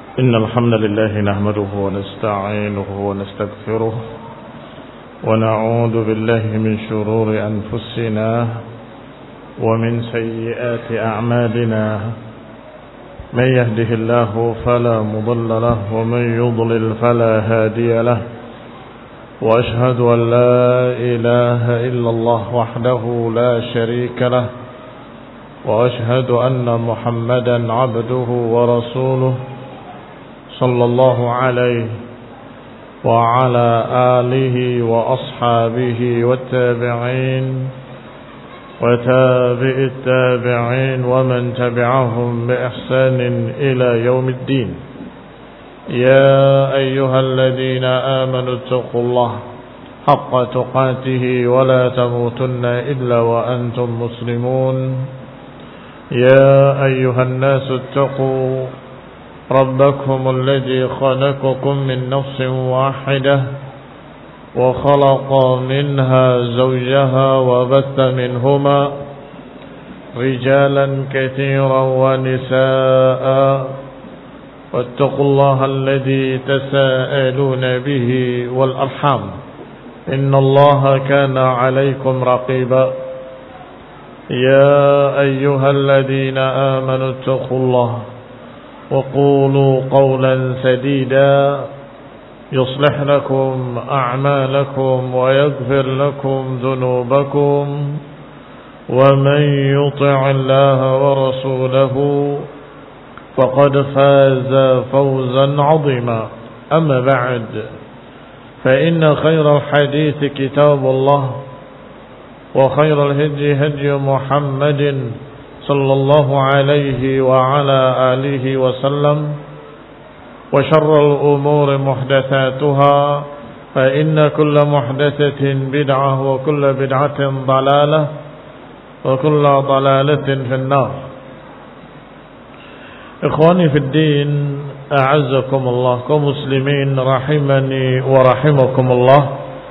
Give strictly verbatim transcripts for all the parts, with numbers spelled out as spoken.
إن الحمد لله نحمده ونستعينه ونستغفره ونعوذ بالله من شرور أنفسنا ومن سيئات أعمالنا من يهده الله فلا مضل له ومن يضلل فلا هادي له وأشهد أن لا إله إلا الله وحده لا شريك له وأشهد أن محمدا عبده ورسوله صلى الله عليه وعلى آله وأصحابه والتابعين وتابع التابعين ومن تبعهم بإحسان إلى يوم الدين. يا أيها الذين آمنوا اتقوا الله حق تقاته ولا تموتن إلا وأنتم مسلمون. يا أيها الناس اتقوا ربكم الذي خلقكم من نفس واحدة وخلق منها زوجها وبث منهما رجالا كثيرا ونساء واتقوا الله الذي تساءلون به والأرحام إن الله كان عليكم رقيبا. يا أيها الذين آمنوا اتقوا الله وقولوا قولا سديدا يصلح لكم أعمالكم ويغفر لكم ذنوبكم ومن يطع الله ورسوله فقد فاز فوزا عظيما. أما بعد فإن خير الحديث كتاب الله وخير الهدي هدي محمد صلى الله عليه وعلى آله وسلم وشر الأمور محدثاتها فإن كل محدثة بدعة وكل بدعة ضلالة وكل ضلالة في النار. إخواني في الدين أعزكم الله كمسلمين رحمني ورحمكم الله.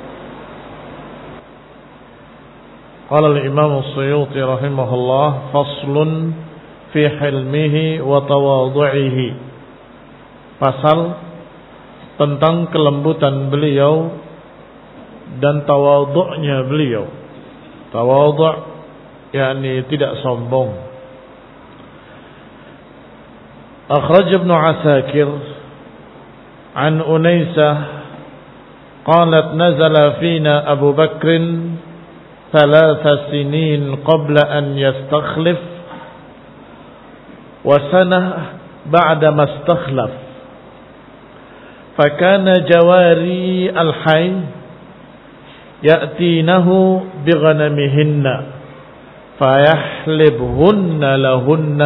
قال الإمام السيوطي رحمه الله فصل في حلمه وتواضعه. Pasal tentang kelembutan beliau dan tawadhu'nya beliau. Tawadhu' yakni tidak sombong. Akhraj Ibnu Asakir an Unaisah qalat nazala fina Abu Bakr ثلاث سنين قبل أن يستخلف وسنة بعدما استخلف فكان جواري الحي يأتينه بغنمهن فيحلبهن لهن.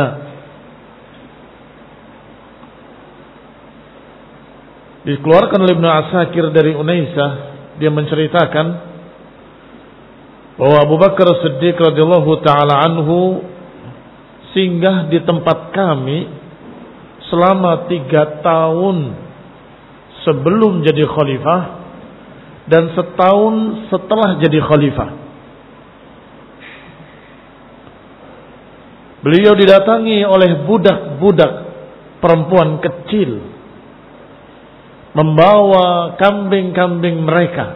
Dikeluarkan oleh Ibnu Asakir dari Unaisah, dia menceritakan bahwa Abu Bakar Siddiq radhiyallahu taala anhu singgah di tempat kami selama tiga tahun sebelum jadi khalifah dan setahun setelah jadi khalifah. Beliau didatangi oleh budak-budak perempuan kecil membawa kambing-kambing mereka.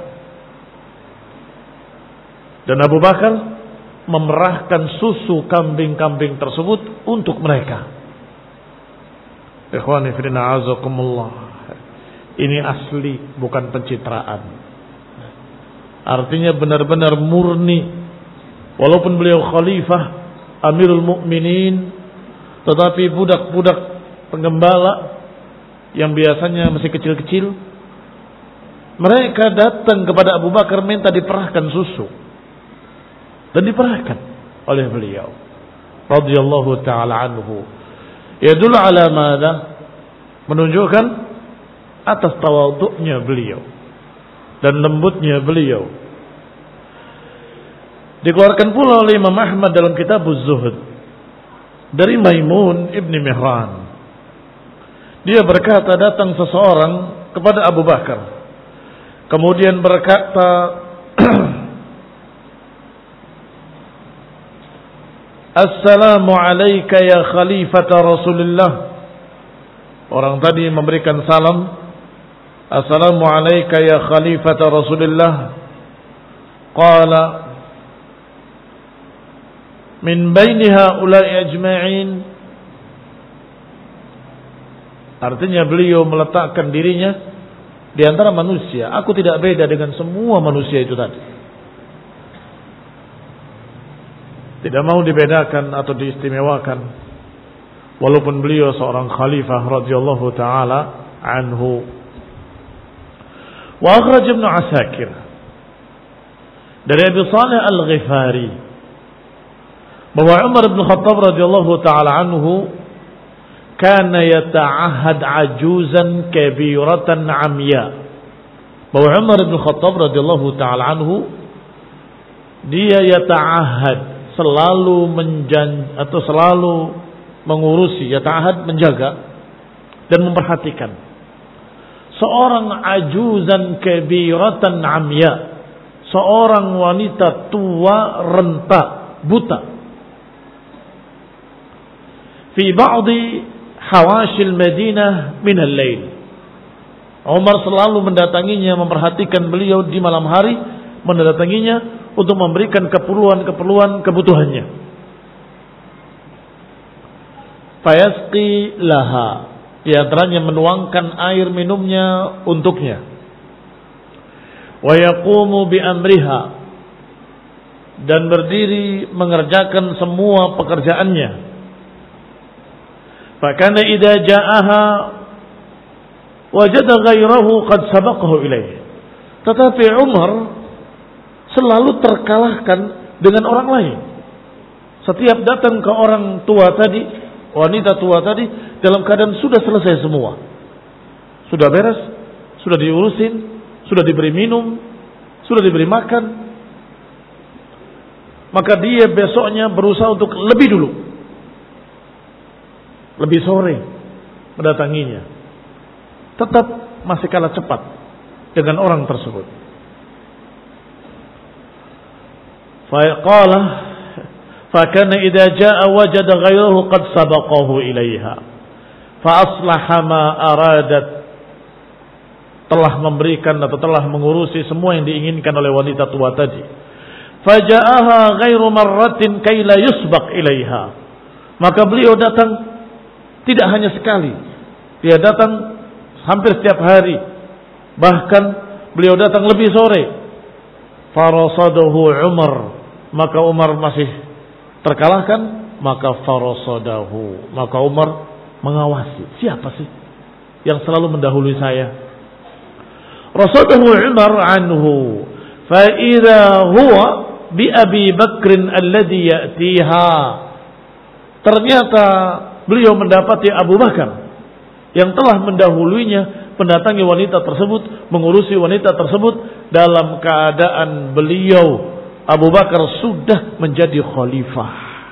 Dan Abu Bakar memerahkan susu kambing-kambing tersebut untuk mereka. Ikhwani fillah azakumullah. Ini asli, bukan pencitraan. Artinya benar-benar murni. Walaupun beliau khalifah, Amirul Mukminin, tetapi budak-budak penggembala yang biasanya masih kecil-kecil, mereka datang kepada Abu Bakar minta diperahkan susu. Dan diperahkan oleh beliau radhiyallahu taala anhu. Yadullu ala madza? Menunjukkan atas tawadhu'nya beliau dan lembutnya beliau. Dikeluarkan pula oleh Imam Ahmad dalam kitab Az-Zuhd dari Maimun ibni Mihran. Dia berkata, datang seseorang kepada Abu Bakar, kemudian berkata, Assalamu alayka ya khalifata Rasulullah. Orang tadi memberikan salam, "Assalamu alayka ya khalifata Rasulillah." Qala, "Min baini haula'i ajma'in." Artinya beliau meletakkan dirinya di antara manusia. Aku tidak beda dengan semua manusia itu tadi. Tidak mau dibedakan atau diistimewakan. Walaupun beliau seorang khalifah radhiyallahu taala anhu. Wa akhraj Ibnu Asakir dari Abi Shalih Al-Ghifari bahwa Umar bin Khattab radhiyallahu taala anhu kana yata'ahad ajuzan kabiratan amya. Bahwa Umar bin Khattab radhiyallahu taala anhu dia yata'ahad, selalu menjan atau selalu mengurusi, yata'ahad menjaga dan memperhatikan seorang ajuzan kabiratan amya, seorang wanita tua renta buta, fi ba'di hawashil Madinah min al-lail. Umar selalu mendatanginya, memperhatikan beliau di malam hari, mendatanginya untuk memberikan keperluan-keperluan kebutuhannya. Fayasqi laha, di antaranya menuangkan air minumnya untuknya. Wa yaqumu bi amriha, dan berdiri mengerjakan semua pekerjaannya. Fakana idza ja'aha wajada ghairahu qad sabaqahu ilaih. Tetapi Umar selalu terkalahkan dengan orang lain. Setiap datang ke orang tua tadi, wanita tua tadi, dalam keadaan sudah selesai semua. Sudah beres, sudah diurusin, sudah diberi minum, sudah diberi makan. Maka dia besoknya berusaha untuk lebih dulu, lebih sore mendatanginya. Tetap masih kalah cepat dengan orang tersebut. Faqala fakana idza jaa wajada ghayrahu qad sabaqahu ilaiha fa aslaha ma aradat, telah memberikan atau telah mengurusi semua yang diinginkan oleh wanita tua tadi. Faja'aha ghairu marratin kay la yusbaq ilaiha, maka beliau datang tidak hanya sekali, dia datang hampir setiap hari, bahkan beliau datang lebih sore. Farasadahu Umar, maka Umar masih terkalahkan, maka farasadahu, maka Umar mengawasi, siapa sih yang selalu mendahului saya? Rasadahu Umar anhu, fa idza huwa bi Abi Bakr alladhi ya'tiha. Ternyata beliau mendapati Abu Bakar yang telah mendahuluinya mendatangi wanita tersebut, mengurusi wanita tersebut dalam keadaan beliau Abu Bakar sudah menjadi khalifah.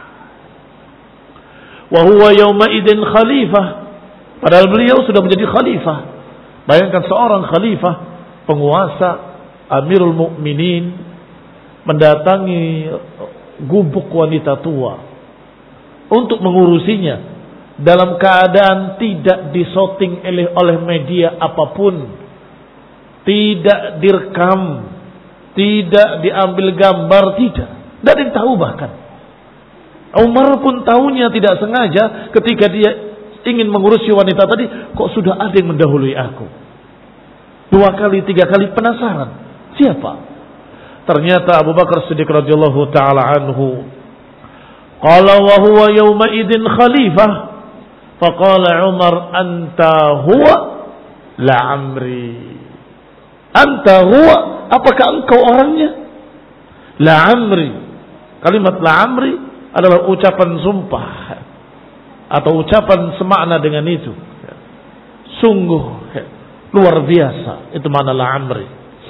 Wa huwa yawma idin khalifah, padahal beliau sudah menjadi khalifah. Bayangkan seorang khalifah, penguasa, Amirul Mukminin mendatangi gubuk wanita tua untuk mengurusinya dalam keadaan tidak disoting oleh media apapun, tidak direkam, tidak diambil gambar, tidak. Tidak ada yang tahu bahkan. Umar pun tahunya tidak sengaja ketika dia ingin mengurusi wanita tadi, kok sudah ada yang mendahului aku. Dua kali, tiga kali penasaran. Siapa? Ternyata Abu Bakar Siddiq radhiyallahu taala anhu. Qala wa huwa yawma idin khalifah. Faqala Umar anta huwa la amri. Anta huwa, apakah engkau orangnya? La amri. Kalimat la amri adalah ucapan sumpah atau ucapan semakna dengan itu. Sungguh luar biasa, itu makna la amri.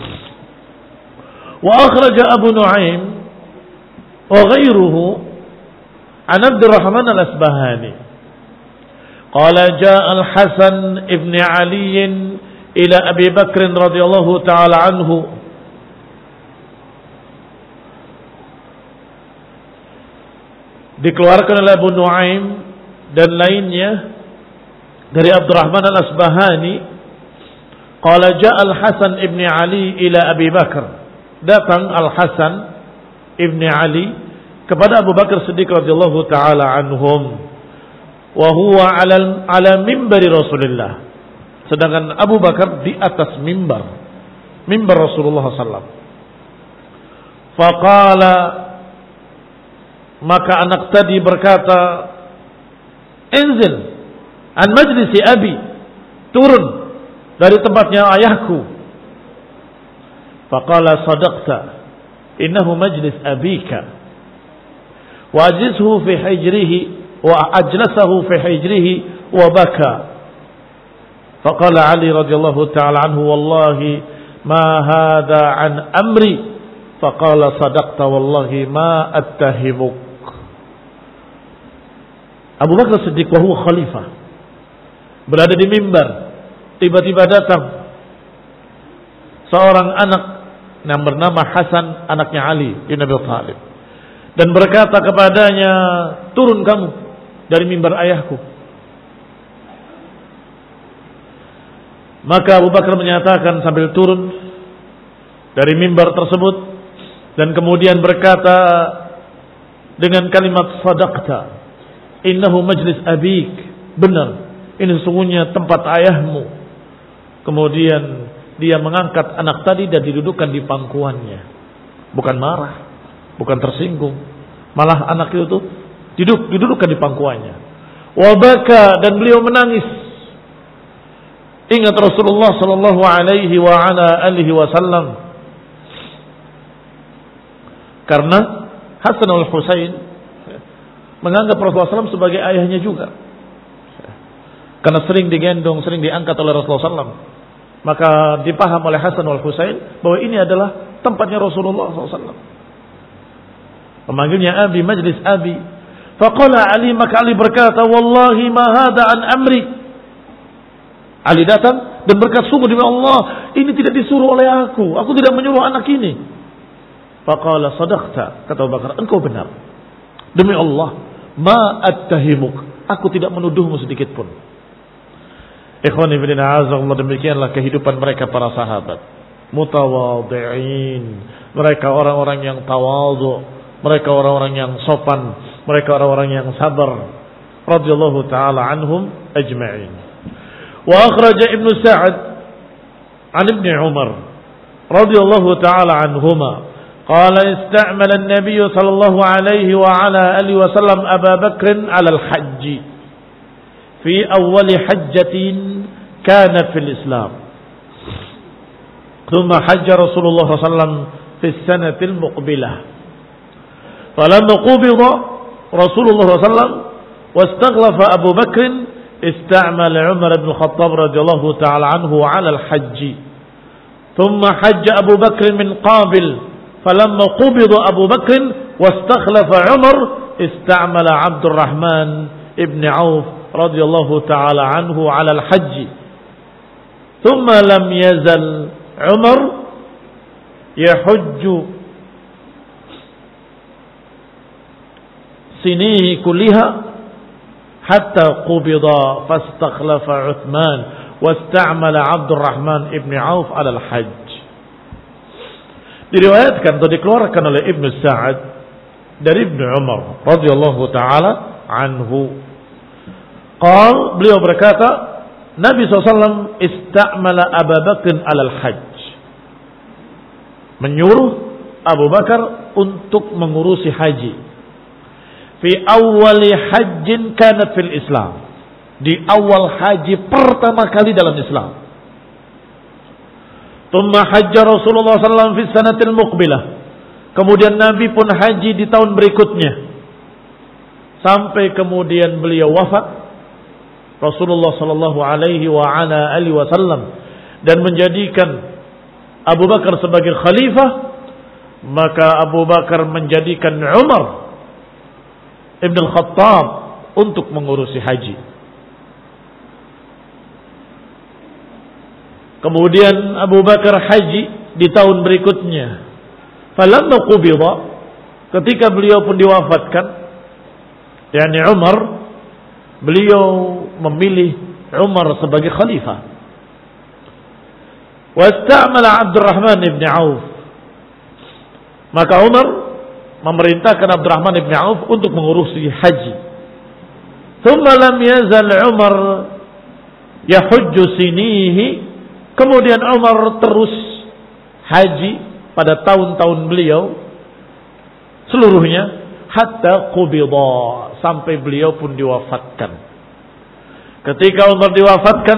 Wa akhraja Abu Nuaim wa ghairuhu an Abdurrahman al-Asbahani qala jaa al-Hasan ibn Ali ila Abi Bakr radhiyallahu taala anhu dikeluarkan oleh Abu Nuaim dan lainnya dari Abdurrahman Al-Asbahani, qala ja'a Al-Hasan ibn Ali ila Abi Bakar. Datang Al-Hasan ibn Ali kepada Abu Bakar Siddiq radhiyallahu taala anhum, wa huwa 'ala ala mimbari Rasulillah. Sedangkan Abu Bakar di atas mimbar, mimbar Rasulullah sallallahu alaihi wasallam. Faqala, maka anak tadi berkata, "Inzil an majlisi abi." Turun dari tempatnya ayahku. Faqala, "Sadaqta, innahu majlis abika." Wa ajlishu fi hijrihi wa ajlasahu fi hijrihi wa baka. Faqala Ali radhiyallahu ta'ala anhu, "Wallahi ma hadha an amri." Faqala, "Sadaqta wallahi ma attahimuk." Abu Bakar Siddiq wa huwa khalifah, berada di mimbar, tiba-tiba datang seorang anak yang bernama Hasan, anaknya Ali bin Abi Thalib, dan berkata kepadanya, "Turun kamu dari mimbar ayahku." Maka Abu Bakar menyatakan sambil turun dari mimbar tersebut, dan kemudian berkata dengan kalimat sadaqta, innahu majlis abik. Benar, ini sesungguhnya tempat ayahmu. Kemudian dia mengangkat anak tadi dan didudukkan di pangkuannya. Bukan marah, bukan tersinggung, malah anak itu tuh duduk, didudukkan di pangkuannya. Wabaka, dan beliau menangis. Ingat Rasulullah sallallahu alaihi wa ala alihi wasallam, karena Hasan al-Husain menganggap Rasulullah sallallahu alaihi wasallam sebagai ayahnya juga, karena sering digendong, sering diangkat oleh Rasulullah sallallahu alaihi wasallam. Maka dipaham oleh Hasan al-Husain bahwa ini adalah tempatnya Rasulullah sallallahu alaihi wasallam. Memanggilnya abi, majlis abi. Faqala Ali, maka Ali berkata, "Wallahi ma hadha an amri." Ali datang dan berkata, "Sungguh demi Allah, ini tidak disuruh oleh aku. Aku tidak menyuruh anak ini." Faqala, "Sadaqta," kata Abu Bakar, "engkau benar. Demi Allah, ma attahimuk, aku tidak menuduhmu sedikit pun." Ikhwani fillah, azza demikianlah kehidupan mereka para sahabat. Mutawadhi'in. Mereka orang-orang yang tawadhu, mereka orang-orang yang sopan, mereka orang-orang yang sabar. Radhiyallahu taala anhum ajma'in. Wa akhraja Ibnu Sa'ad an Ibnu Umar radhiyallahu taala anhuma qala ista'mala an-nabiy sallallahu alaihi wa ala alihi wa sallam Abu Bakr 'ala al-hajj fi awwal hajjatin kanat fil Islam, thumma hajja Rasulullah sallallahu alaihi wasallam fi as-sanati al-muqbilah, falamma qubida Rasulullah sallallahu alaihi wasallam wastaghlafa Abu Bakr استعمل عمر بن الخطاب رضي الله تعالى عنه على الحج ثم حج أبو بكر من قابل فلما قبض أبو بكر واستخلف عمر استعمل عبد الرحمن بن عوف رضي الله تعالى عنه على الحج ثم لم يزل عمر يحج سنيه كلها hatta qubida fastakhlafa Uthman wasta'mala Abdurrahman ibn Auf 'ala al-hajj. Diriwayatkan atau dikeluarkan oleh Ibnu Sa'ad dari Ibnu Umar radhiyallahu taala anhu. Qal, beliau berkata, Nabi sallallahu alaihi wasallam istamala Abu Bakr 'ala al-hajj, menyuruh Abu Bakar untuk mengurusi haji. Fi awwali hajjin kanat fil Islam, di awal haji pertama kali dalam Islam. Thumma hajja Rasulullah sallallahu alaihi wasallam fi sanatil muqbilah, kemudian Nabi pun haji di tahun berikutnya, sampai kemudian beliau wafat Rasulullah sallallahu alaihi wa ala alihi wasallam, dan menjadikan Abu Bakar sebagai khalifah. Maka Abu Bakar menjadikan Umar Ibn al-Khattab untuk mengurusi haji. Kemudian Abu Bakar haji di tahun berikutnya. Falamma qubida, ketika beliau pun diwafatkan, yakni Umar, beliau memilih Umar sebagai khalifah. Wasta'mala Abdurrahman ibn Auf. Maka Umar memerintahkan Abdurrahman ibn Auf untuk mengurusi haji. Thumma lam yazal Umar yahujju sinihi. Kemudian Umar terus haji pada tahun-tahun beliau seluruhnya hatta qubida, sampai beliau pun diwafatkan. Ketika Umar diwafatkan,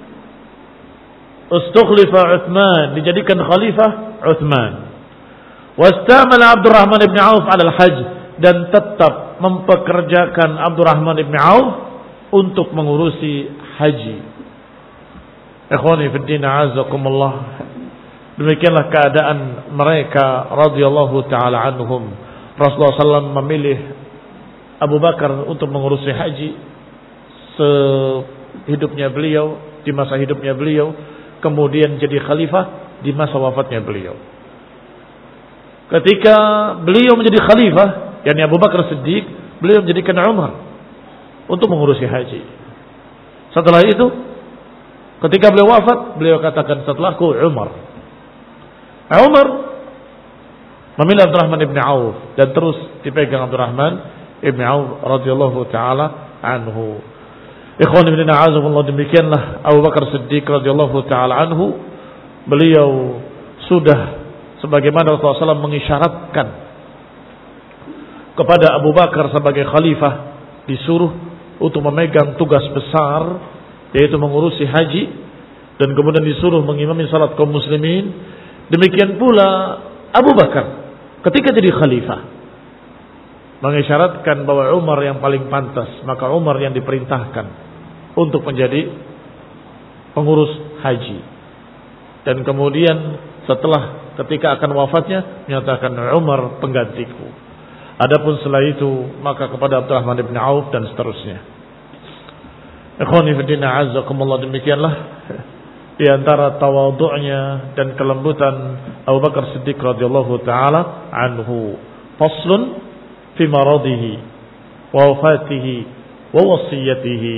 ustukhlifa Utsman, dijadikan khalifah Utsman. Wastamala Abdurrahman ibn Auf 'ala al-hajj, dan tetap mempekerjakan Abdurrahman ibn Auf untuk mengurusi haji. Ikhwani fi din, a'azzakumullah. Demikianlah keadaan mereka radhiyallahu taala anhum. Rasulullah sallallahu alaihi wasallam memilih Abu Bakar untuk mengurusi haji sehidupnya beliau, di masa hidupnya beliau, kemudian jadi khalifah di masa wafatnya beliau. Ketika beliau menjadi khalifah, yakni Abu Bakar Siddiq, beliau menjadikan Umar untuk mengurusi haji. Setelah itu, ketika beliau wafat, beliau katakan, setelahku Umar. Umar memilih Abdurrahman ibn Auf dan terus dipegang Abdurrahman ibn Auf radhiyallahu taala anhu. Ikhwan ibn a'azakumullah, demikianlah Abu Bakar Siddiq radhiyallahu taala anhu. Beliau sudah sebagaimana Rasulullah sallallahu alaihi wasallam mengisyaratkan kepada Abu Bakar sebagai khalifah, disuruh untuk memegang tugas besar, yaitu mengurusi haji, dan kemudian disuruh mengimami salat kaum muslimin. Demikian pula Abu Bakar ketika jadi khalifah mengisyaratkan bahwa Umar yang paling pantas, maka Umar yang diperintahkan untuk menjadi pengurus haji. Dan kemudian setelah ketika akan wafatnya menyatakan Umar penggantiku. Adapun setelah itu maka kepada Abdurrahman bin Auf dan seterusnya. Ikhwani fi din, a'azzakumullah, demikianlah di antara tawadhu'nya dan kelembutan Abu Bakar Siddiq radhiyallahu taala anhu. Faslun fi maradihi wa wafatihi wa wasiyatihi.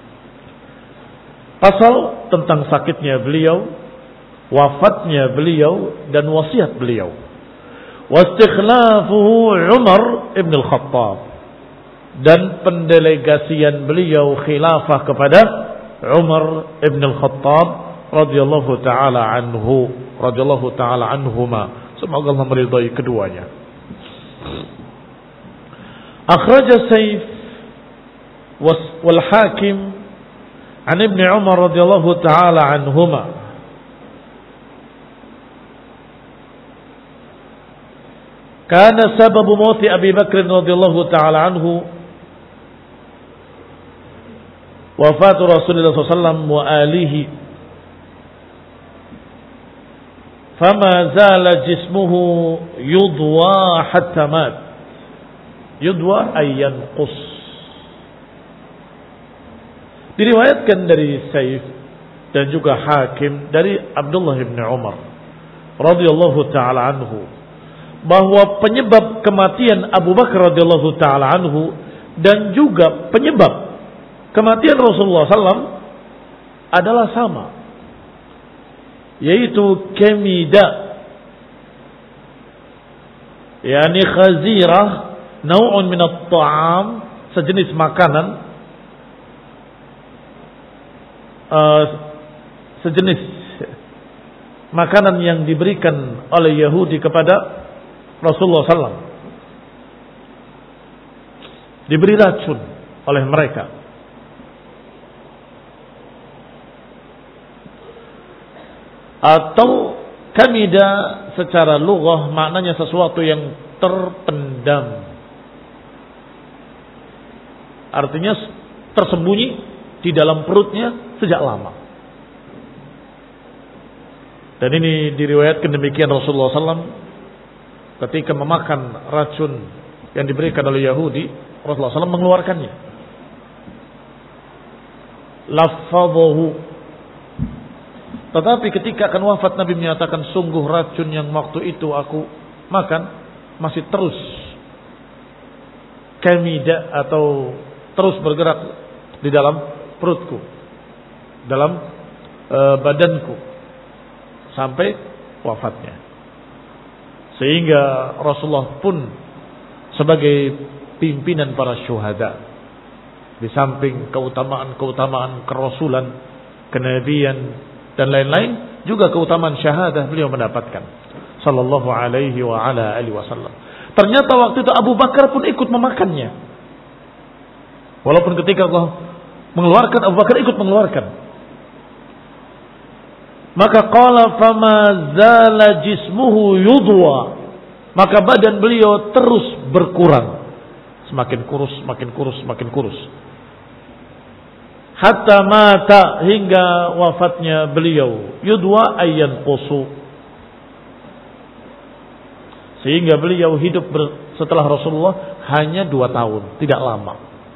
Pasal tentang sakitnya beliau, wafatnya beliau, dan wasiat beliau. Wastikhlafuhu Umar ibn al-Khattab, dan pendelegasian beliau khilafah kepada Umar ibn al-Khattab radhiyallahu taala anhu, radhiyallahu taala anhuma. Semoga Allah meridai keduanya. Akhraja Saif wal Hakim an Ibn Umar radhiyallahu taala anhuma kana sababu mauti Abi Bakr radhiyallahu taala anhu wafatu Rasulullah sallallahu alaihi wasallam wa alihi, fama zala jismuhu yudwa hatta mat. Yudwa ay yanqus. Diriwayatkan dari Saif dan juga Hakim dari Abdullah bin Umar radhiyallahu taala anhu bahwa penyebab kematian Abu Bakar radhiyallahu taala anhu dan juga penyebab kematian Rasulullah sallallahu alaihi wasallam adalah sama, yaitu kemida, yakni khazirah, nau'un min at-ta'am, sejenis makanan, uh, sejenis makanan yang diberikan oleh Yahudi kepada Rasulullah sallallahu alaihi wasallam, diberi racun oleh mereka. Atau kamida secara lughah maknanya sesuatu yang terpendam, artinya tersembunyi di dalam perutnya sejak lama. Dan ini diriwayatkan demikian Rasulullah sallallahu alaihi wasallam ketika memakan racun yang diberikan oleh Yahudi, Rasulullah sallallahu alaihi wasallam mengeluarkannya. Lafadhahu. Tetapi ketika akan wafat, Nabi menyatakan, sungguh racun yang waktu itu aku makan masih terus kamida atau terus bergerak di dalam perutku. dalam e, badanku sampai wafatnya. Sehingga Rasulullah pun sebagai pimpinan para syuhada, di samping keutamaan-keutamaan kerasulan, kenabian dan lain-lain, juga keutamaan syahadah beliau mendapatkan sallallahu alaihi wa ala alihi wasallam. Ternyata waktu itu Abu Bakar pun ikut memakannya. Walaupun ketika Allah mengeluarkan, Abu Bakar ikut mengeluarkan. Maka qala fama zala jismuhu yudwa, maka badan beliau terus berkurang, semakin kurus, semakin kurus, semakin kurus. Hatta mata, hingga wafatnya beliau. Yudwa ayyan qusu, sehingga beliau hidup setelah Rasulullah hanya dua tahun, tidak lama.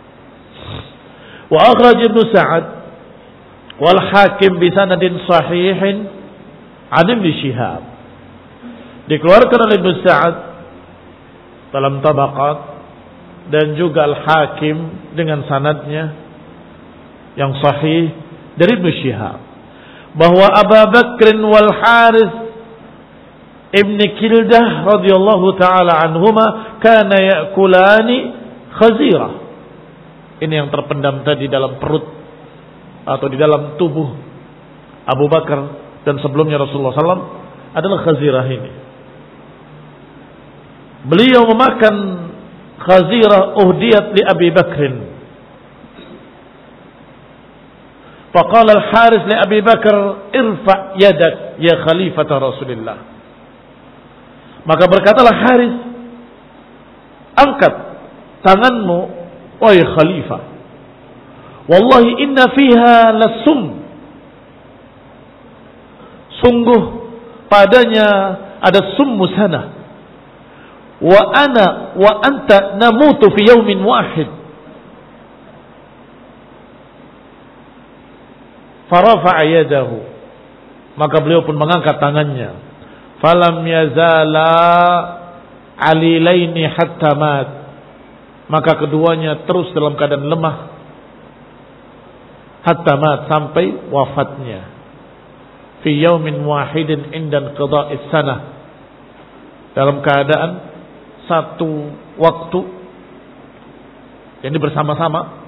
Wa akhraj Ibnu Sa'ad wal Hakim bi sanadin sahihin an Ibnu Syihab. Dikeluarkan oleh Ibnu Sa'ad dalam Tabaqat dan juga Al-Hakim dengan sanadnya yang sahih dari Ibnu Syihab bahwa Abu Bakr wal Harith Ibn Kildah radhiyallahu taala anhuma kana ya'kulani khazirah. Ini yang terpendam tadi dalam perut atau di dalam tubuh Abu Bakar dan sebelumnya Rasulullah sallallahu alaihi wasallam adalah khazirah ini. Beliau memakan khazirah uhdiyat li Abi Bakrin. Faqala al-Harith li Abi Bakar, irfa' yadak ya khalifata Rasulillah. Maka berkatalah Harith, angkat tanganmu wahai khalifah. Wallahi inna fiha lasum, sungguh padanya ada summu sana. Wa ana wa anta namutu fi yaumin wahid. Farafa'a yadahu, maka beliau pun mengangkat tangannya. Falam yazala alilaini hatta mat, maka keduanya terus dalam keadaan lemah hatta mat, sampai wafatnya. Fi yaumin wahidin indan qada'is sanah, dalam keadaan satu waktu, jadi bersama-sama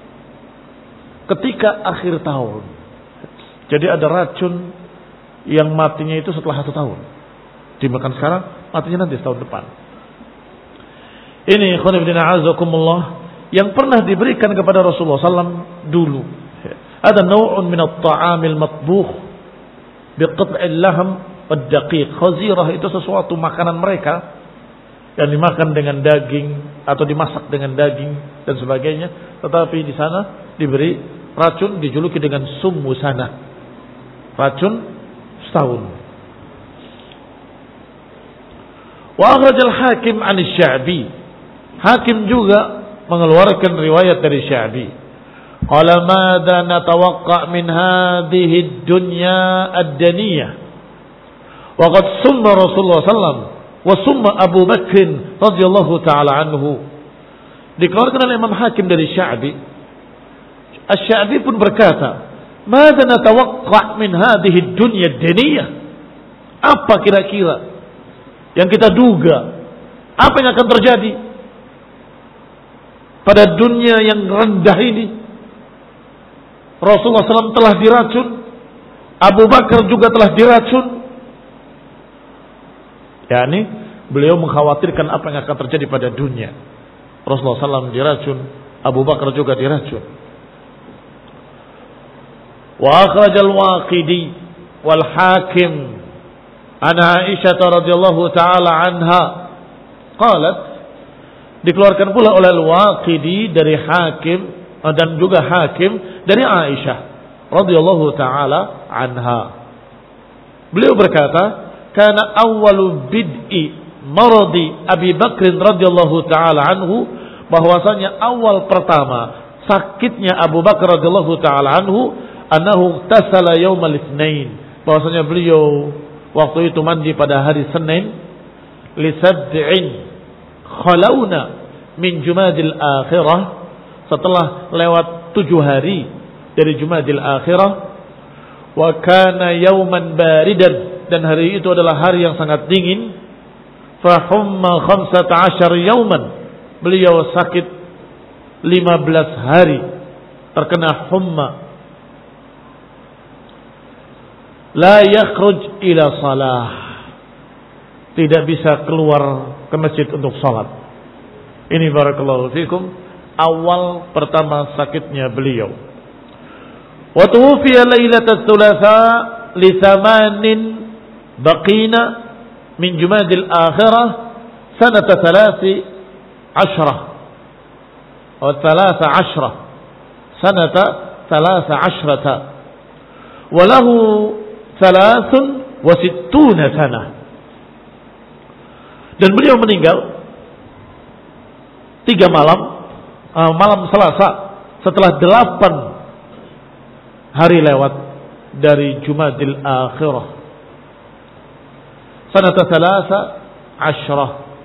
ketika akhir tahun. Jadi ada racun yang matinya itu setelah satu tahun, dimakan sekarang, matinya nanti setahun depan. Ini ikhwan fillah a'azakumullah yang pernah diberikan kepada Rasulullah sallallahu alaihi wasallam dulu. Ada naw'un min at-ta'amil matbukh biqat'il lahm wad-daqiq. Khazirah itu sesuatu makanan mereka yang dimakan dengan daging atau dimasak dengan daging dan sebagainya, tetapi di sana diberi racun, dijuluki dengan summu sana, racun setahun. Wa akhraj al-Hakim 'an asy-Sya'bi, Hakim juga mengeluarkan riwayat dari Sya'bi. Qala madza natawaqqa min hadhihi ad-dunya ad-daniyah wa qad summa Rasulullah sallallahu alaihi wasallam wa summa Abu Bakr radhiyallahu taala anhu. Dikeluarkan oleh Imam Hakim dari Sya'bi. Asy-Sya'bi pun berkata, "Madza natawaqqa' min hadhihi ad-dunya ad-daniyah?" Apa kira-kira yang kita duga, apa yang akan terjadi pada dunia yang rendah ini? Rasulullah sallallahu alaihi wasallam telah diracun, Abu Bakar juga telah diracun. Yani beliau mengkhawatirkan apa yang akan terjadi pada dunia. Rasulullah sallallahu alaihi wasallam diracun, Abu Bakar juga diracun. Wa akhraj al-Waqidi wal Hakim an Aisyah radhiyallahu taala anha qalat, dikeluarkan pula oleh al-Waqidi dari Hakim dan juga Hakim dari Aisyah radhiyallahu taala anha. Beliau berkata, kana awwalu bid'i maradi Abi Bakr radhiyallahu taala anhu, bahwasanya awal pertama sakitnya Abu Bakar radhiyallahu taala anhu, annahu tasala yaumal itsnain, bahwasanya beliau waktu itu mandi pada hari Senin, li sab'in khalawna min Jumadil Akhirah, setelah lewat tujuh hari dari Jumadil Akhirah, wa kana yawman baridan, dan hari itu adalah hari yang sangat dingin. Fa humma khamsata asyara yawman, beliau sakit lima belas hari, terkena humma. La yakhruj ila salah, tidak bisa keluar ke masjid untuk salat. Ini barakallahu fikum awal pertama sakitnya beliau. Wa tuwfiya lailatul thulatsa li thamanin baqina min jumadil akhirah sanata thalathi ashrah atau thalatha ashrah sanata thalatha ashrata wa lahu thalathun wa sittuna sanah. Dan beliau meninggal tiga malam, uh, malam Selasa setelah delapan hari lewat dari Jumadil Akhirah. Sanata thalatha ashrah,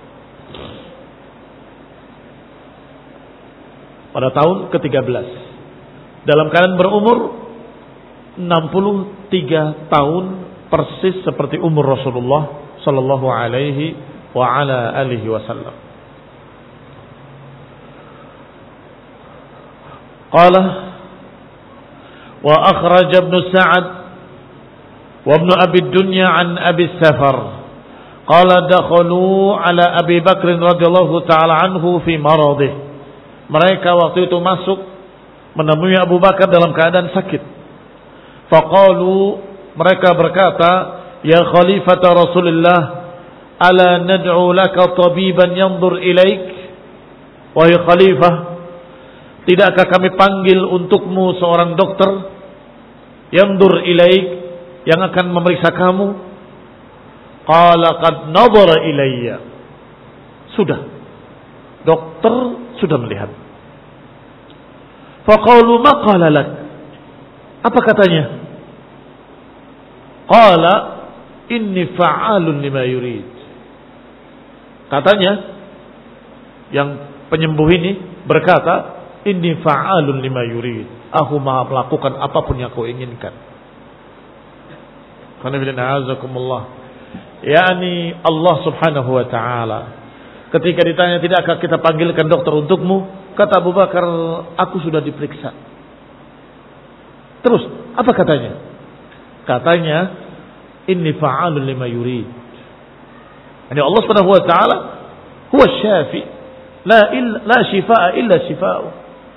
pada tahun ke tiga belas, dalam keadaan berumur enam puluh tiga tahun, persis seperti umur Rasulullah sallallahu alaihi wa ala alihi wasallam. Qala wa akhraj Ibn Sa'ad wa Ibn Abi Dunya an Abi Safar qala dakhalu ala Abi Bakr radhiyallahu ta'ala anhu fi maradih. Mereka waktu itu masuk menemui Abu Bakar dalam keadaan sakit. Faqalu, mereka berkata, ya khalifata Rasulullah, ala nad'u laka tabiban yanzur ilaik. Wahai khalifah, tidakkah kami panggil untukmu seorang dokter yanzur ilaik, yang akan memeriksa kamu? Qala qad nadhara ilayya. Sudah, dokter sudah melihat. Faqalu ma qala lak, apa katanya? Qala inni fa'alun lima yurid. Katanya yang penyembuh ini berkata, inni fa'alun lima yurid, aku maha melakukan apapun yang kau inginkan. Yani Allah subhanahu wa ta'ala ketika ditanya, tidakkah kita panggilkan dokter untukmu? Kata Abu Bakar, aku sudah diperiksa. Terus apa katanya? Katanya, inni fa'alun lima yurid. Yani Allah subhanahu wa ta'ala huwa syafi, la, la shifaa illa shifa'u.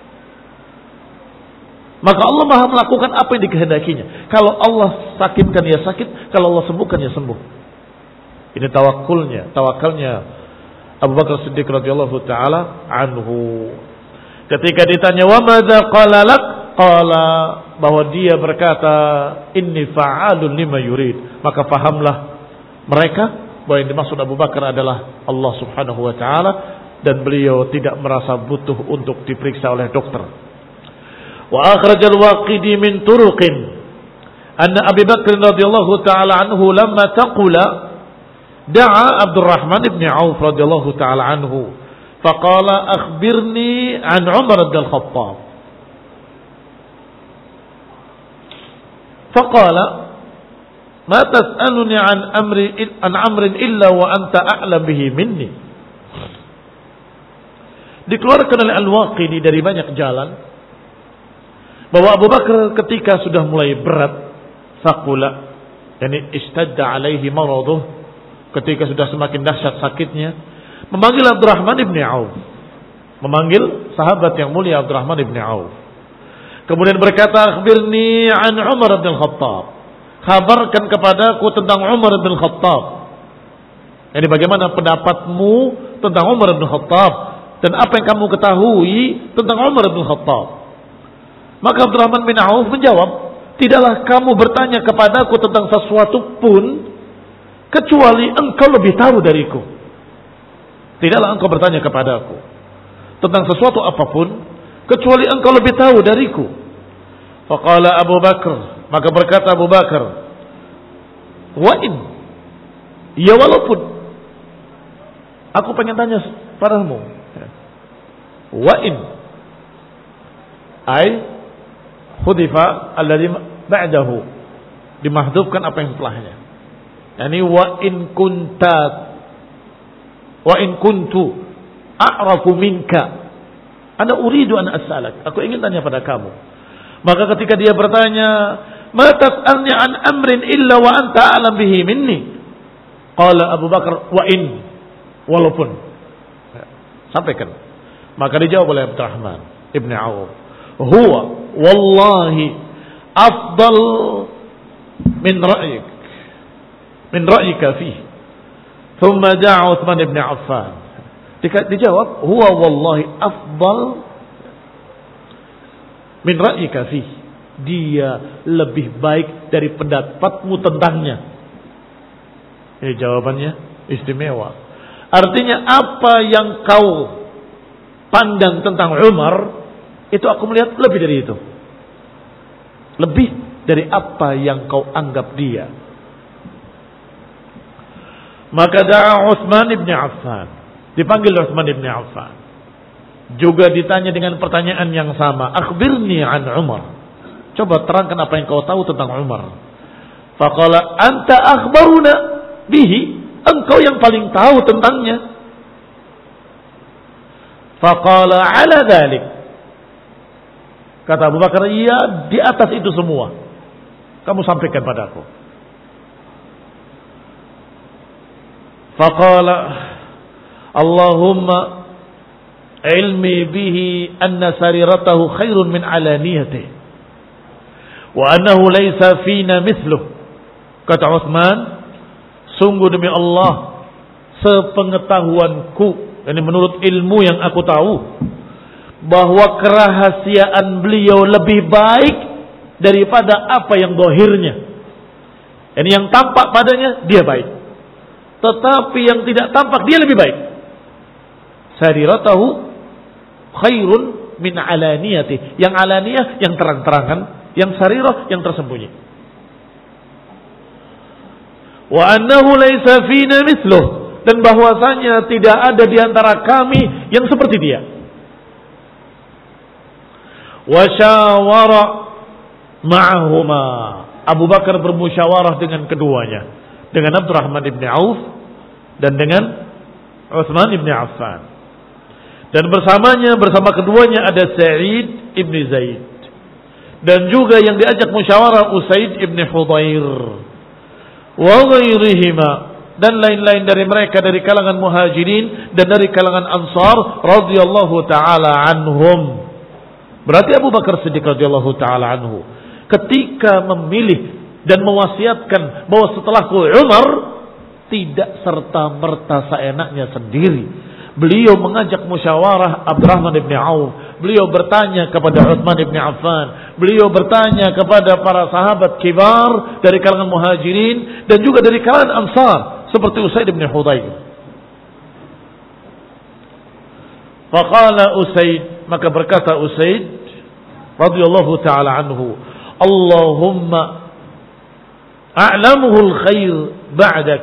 Maka Allah maha melakukan apa yang dikehendakinya. Kalau Allah sakitkan ya sakit, kalau Allah sembuhkan ya sembuh. Ini tawakulnya, tawakalnya Abu Bakar Siddiq radhiyallahu taala anhu. Ketika ditanya wa madza qala lak, qala, bahwa dia berkata inni fa'alun lima yurid. Maka fahamlah mereka bahwa yang dimaksud Abu Bakar adalah Allah subhanahu wa ta'ala, dan beliau tidak merasa butuh untuk diperiksa oleh dokter. Wa akhraj al-Waqidi min turuqin anna Abi Bakr radhiyallahu ta'ala anhu lamma taqula da'a Abdurrahman ibn Auf radhiyallahu ta'ala anhu faqala akhbirni an Umar bin Al-Khattab. Faqala ma tas'aluni an amri an amrin illa wa anta a'lam bihi minni. Dikeluarkan oleh Al-Waqidi dari banyak jalan bahwa Abu Bakar ketika sudah mulai berat, faqula, yani istadda alaihi maraduh, ketika sudah semakin dahsyat sakitnya, memanggil Abdurrahman ibn Auf, memanggil sahabat yang mulia Abdurrahman ibn Auf. Kemudian berkata, akhbirni an Umar bin Khattab, kabarkan kepadaku tentang Umar bin Khattab. Ini bagaimana pendapatmu tentang Umar bin Khattab, dan apa yang kamu ketahui tentang Umar bin Khattab? Maka Abdurrahman bin Auf menjawab, tidaklah kamu bertanya kepadaku tentang sesuatu pun kecuali engkau lebih tahu dariku. Tidaklah engkau bertanya kepadaku tentang sesuatu apapun kecuali engkau lebih tahu dariku. Faqala Abu Bakar, maka berkata Abu Bakar, wa in, ya walaupun aku pengen tanya padamu, wa in ay hudifa alladhi ba'dahu, Dimahdhufkan apa yang setelahnya. Yani wa in kunta wa in kuntu a'rafu minka ana uridu an as'alak. Aku ingin tanya pada kamu. Maka ketika dia bertanya, "Ma tas'alni an amrin illa wa anta a'lam bihi minni?" Qala Abu Bakar, "Wa in." Walaupun. Sampaikan. Maka dijawab oleh Abdurrahman Ibn Auf, "Huwa wallahi afdal min ra'yik min ra'yika fihi." Thumma da'a Utsman ibn Affan. Dijawab, "Huwa wallahi afdal min ra'yika fihi." Dia lebih baik dari pendapatmu tentangnya. Ini jawabannya istimewa. Artinya apa yang kau pandang tentang Umar, itu aku melihat lebih dari itu. Lebih dari apa yang kau anggap dia. Maka da'a Utsman ibn Affan. Dipanggil Utsman ibn Affan. Juga ditanya dengan pertanyaan yang sama. Akhbirni an Umar. Coba terangkan apa yang kau tahu tentang Umar. Faqala anta akhbaruna bihi. Engkau yang paling tahu tentangnya. Faqala ala dhalik. Kata Abu Bakar, iya di atas itu semua. Kamu sampaikan padaku. Faqala Allahumma ilmi bihi anna sariratahu khairun min alaniyatihi wa annahu laysa fina mithluh. Kata Utsman, sungguh demi Allah, sepengetahuanku, ini menurut ilmu yang aku tahu, bahwa kerahasiaan beliau lebih baik daripada apa yang zahirnya. Ini yang tampak padanya dia baik. Tetapi yang tidak tampak dia lebih baik. Sariratahu khairun min alaniyati. Yang alaniyah yang terang-terangan, yang sarirah yang tersembunyi. Wa annahu laisa fina mithluh, dan bahwasanya tidak ada di antara kami yang seperti dia. Wa syawara ma'ahuma. Abu Bakar bermusyawarah dengan keduanya. Dengan Abdurrahman ibn Auf dan dengan Utsman ibn Affan. Dan bersamanya, bersama keduanya ada Sa'id ibn Zaid. Dan juga yang diajak musyawarah Usaid ibn Hudhair. Wa ghairihima, dan lain-lain dari mereka dari kalangan Muhajirin dan dari kalangan Ansar radhiyallahu taala anhum. Berarti Abu Bakar Siddiq radhiyallahu taala anhu ketika memilih dan mewasiatkan bahwa setelahku Umar, tidak serta-merta seenaknya sendiri. Beliau mengajak musyawarah Abdurrahman ibn Auf. Beliau bertanya kepada Utsman ibn Affan. Beliau bertanya kepada para sahabat kibar dari kalangan Muhajirin dan juga dari kalangan Ansar seperti Usaid ibn Hudhair. Faqala Usaid, maka berkata Usaid radhiyallahu taala anhu, Allahumma a'lamuhu al-khair ba'dak.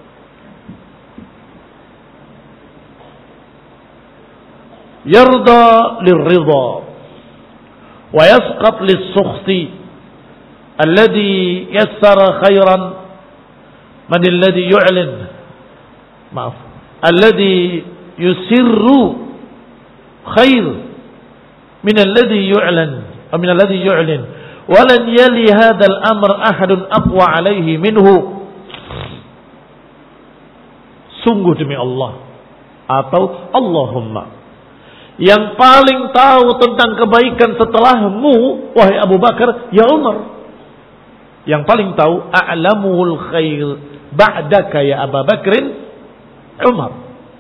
Yarda lirridha wa yasqat lis-sukhti alladhi yassara khairan man alladhi yu'lin maaf alladhi yusirru khair min alladhi yu'lan atau min alladhi yu'lin wa lan yali hadzal amr ahadun aqwa alaihi minhu. Sungguh demi Allah, atau Allahumma, yang paling tahu tentang kebaikan setelahmu wahai Abu Bakar, ya Umar. Yang paling tahu, a'lamuhul khair ba'daka ya Abu Bakrin, Umar.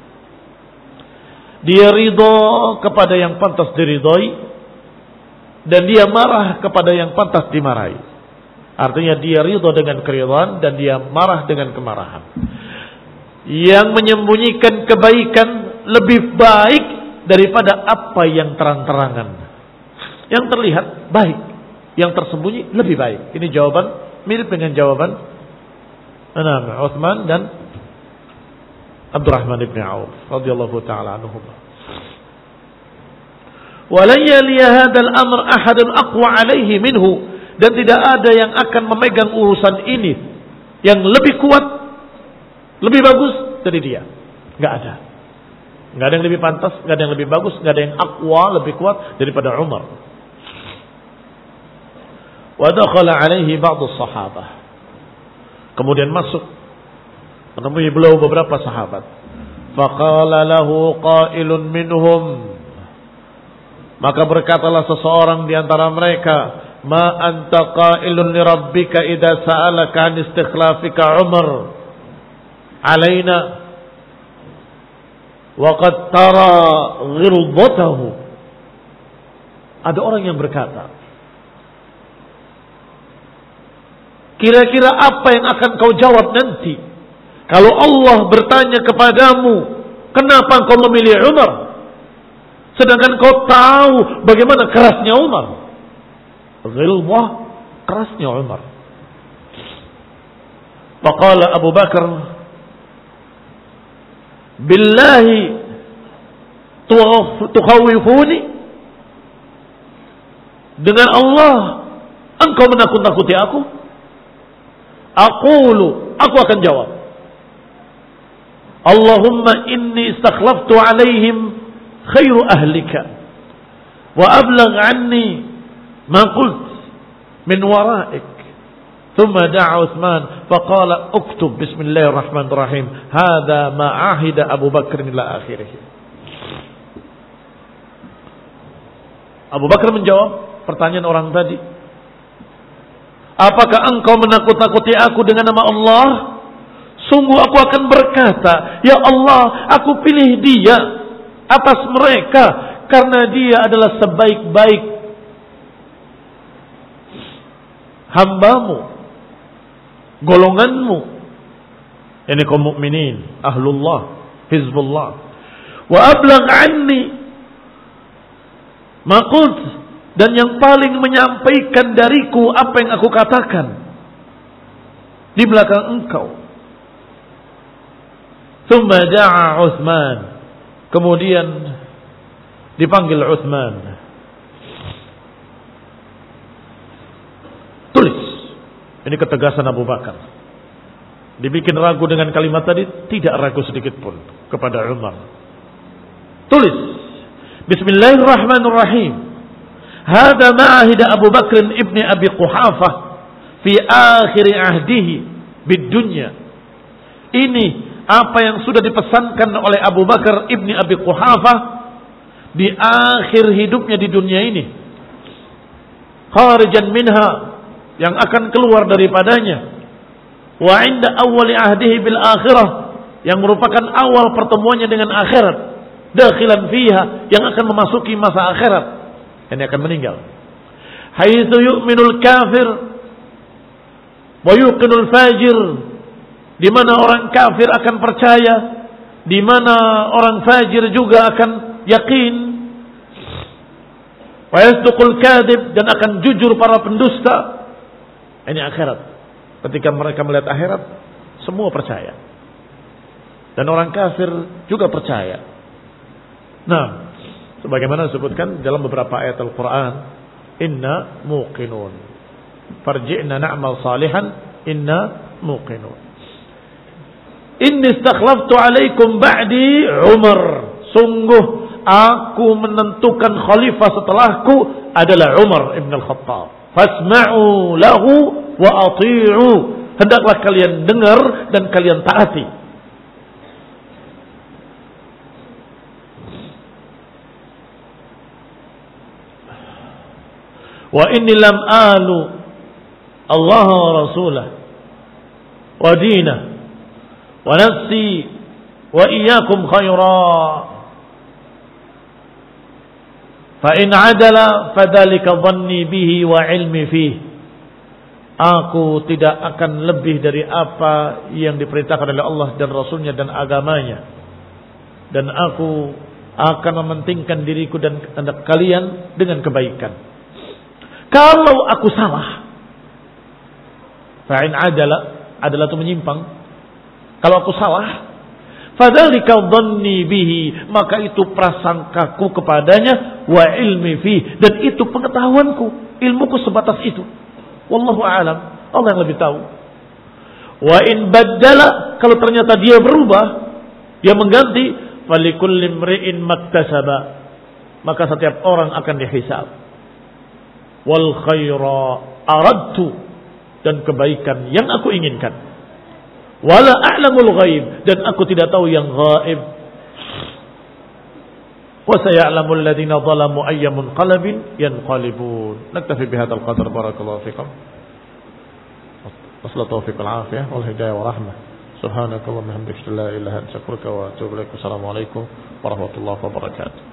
Dia ridha kepada yang pantas diridhai dan dia marah kepada yang pantas dimarahi. Artinya dia ridha dengan keridhaan dan dia marah dengan kemarahan. Yang menyembunyikan kebaikan lebih baik daripada apa yang terang-terangan. Yang terlihat baik, yang tersembunyi lebih baik. Ini jawaban mirip dengan jawaban Utsman dan Abdurrahman ibn Auf radhiyallahu taala anhum. Wa la yali hadzal amr ahadun aqwa alaihi minhu, dan tidak ada yang akan memegang urusan ini yang lebih kuat, lebih bagus dari dia. Nggak ada. Nggak ada yang lebih pantas, nggak ada yang lebih bagus, nggak ada yang aqwa, lebih kuat daripada Umar. Wa dakhala alaihi ba'd as-sahabah. Kemudian masuk menemui beliau beberapa sahabat. Faqala lahu qailun minhum. Maka berkatalah seseorang di antara mereka, "Ma anta qailun li rabbika idza sa'alaka an istikhlafika Umar alaina wa qad tara ghilbatahu." Ada orang yang berkata, kira-kira apa yang akan kau jawab nanti kalau Allah bertanya kepadamu, kenapa kau memilih Umar? Sedangkan kau tahu bagaimana kerasnya Umar. Ghilbah, kerasnya Umar. Faqala Abu Bakar, billahi tukhawifuni, dengan Allah engkau menakut-nakuti aku? Aqulu, aku akan jawab, Allahumma inni istakhlaftu alaihim khairu ahlika wa ablagh anni ma qult min waraik. Thumma da'a Uthman faqala uktub bismillahirrahmanirrahim hadha ma ahida Abu Bakr ila akhirih. Abu Bakar menjawab pertanyaan orang tadi, apakah engkau menakut-nakuti aku dengan nama Allah? Sungguh aku akan berkata, ya Allah, aku pilih dia atas mereka karena dia adalah sebaik-baik hambamu, golonganmu, ini kaum mukminin, ahlullah, hizbullah. Wa ablagh anni ma qult, dan yang paling menyampaikan dariku apa yang aku katakan di belakang engkau. Thumma da'a Uthman, kemudian dipanggil Uthman. Tulis. Ini ketegasan Abu Bakar. Dibikin ragu dengan kalimat tadi, tidak ragu sedikit pun kepada Umar. Tulis. Bismillahirrahmanirrahim. Hada ma'ahida Abu Bakr ibni Abi Quhafah fi akhir ahdihi bid dunya. Ini apa yang sudah dipesankan oleh Abu Bakar ibni Abi Quhafah di akhir hidupnya di dunia ini. Kharijan minha, yang akan keluar daripadanya. Wa inda awwali ahdihi bil akhirah, yang merupakan awal pertemuannya dengan akhirat. Dakhilan fiha, yang akan memasuki masa akhirat. Ini akan meninggal. Haitsu yu'minul kafir wa yuqinul fajir, di mana orang kafir akan percaya, di mana orang fajir juga akan yakin. Wa yasduqul kadhib, dan akan jujur para pendusta. Ini akhirat. Ketika mereka melihat akhirat, semua percaya. Dan orang kafir juga percaya. Nah, sebagaimana disebutkan dalam beberapa ayat Al-Quran, inna muqinun, farji'na na'mal salihan, inna muqinun. Inni istakhlaftu alaikum ba'di Umar, sungguh aku menentukan khalifah setelahku adalah Umar ibn al-Khattab. Fasma'u lahu wa ati'u, hendaklah kalian dengar dan kalian taati. Wa inni lam alu Allah wa rasulah wa dinah wa nafsi wa iyyakum khaira, fa in adala fadzalika dhanni bihi wa ilmi fihi. Aku tidak akan lebih dari apa yang diperintahkan oleh Allah dan Rasulnya dan agamanya, dan aku akan mementingkan diriku dan kehendak kalian dengan kebaikan. Kalau aku salah, fa in adala, adalah itu menyimpang. Kalau aku salah, fadzalika dhanni bihi, maka itu prasangkaku kepadanya, wa ilmi fi, dan itu pengetahuanku, ilmuku sebatas itu. Wallahu a'lam. Allah yang lebih tahu. Wa in baddala, kalau ternyata dia berubah, dia mengganti, falikulli imri'in maktasaba, maka setiap orang akan dihisab. Wal khaira aradtu, dan kebaikan yang aku inginkan. Wala a'lamul ghaib, dan aku tidak tahu yang ghaib. Wa saya'lamul ladzina zalamu ayya munqalabin yanqalibun. Naktafi bihadzal qadar. Barakallahu fikum. Wassalatu taufiq wal afiyah wal hidayah wa rahmah. Subhanakallahumma wa bihamdika la ilaha illa anta astaghfiruka wa atubu ilaik. Assalamu alaikum warahmatullahi wabarakatuh.